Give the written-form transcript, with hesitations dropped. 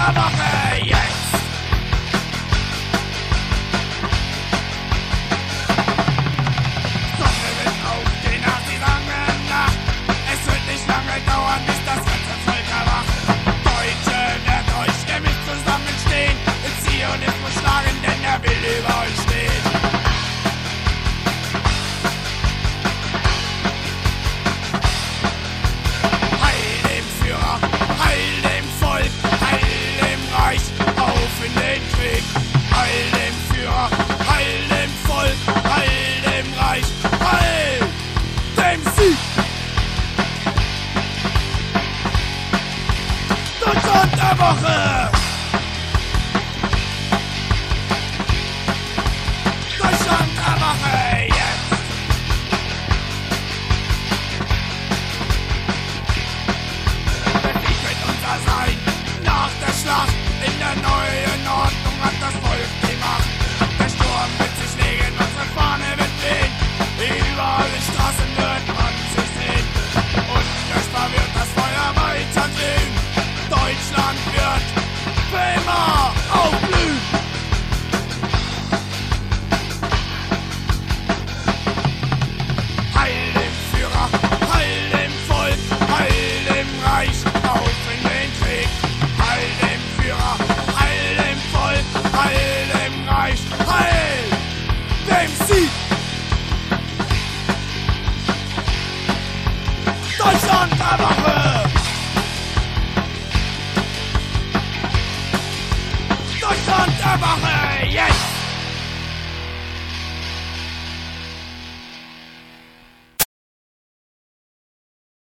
der Woche jetzt! Sonne wird auf die Nazi-Langen Nacht. Es wird nicht lange dauern, bis das ganze Volk erwacht. Deutsche, werdet euch gemischt zusammenstehen. Den Zionismus schlagen, denn er will über euch stehen. Heil dem Führer, heil dem Volk, heil dem Reich, auf in den Krieg. Heil dem Führer, heil dem Volk, heil dem Reich, heil dem Sieg. Deutschland der Woche!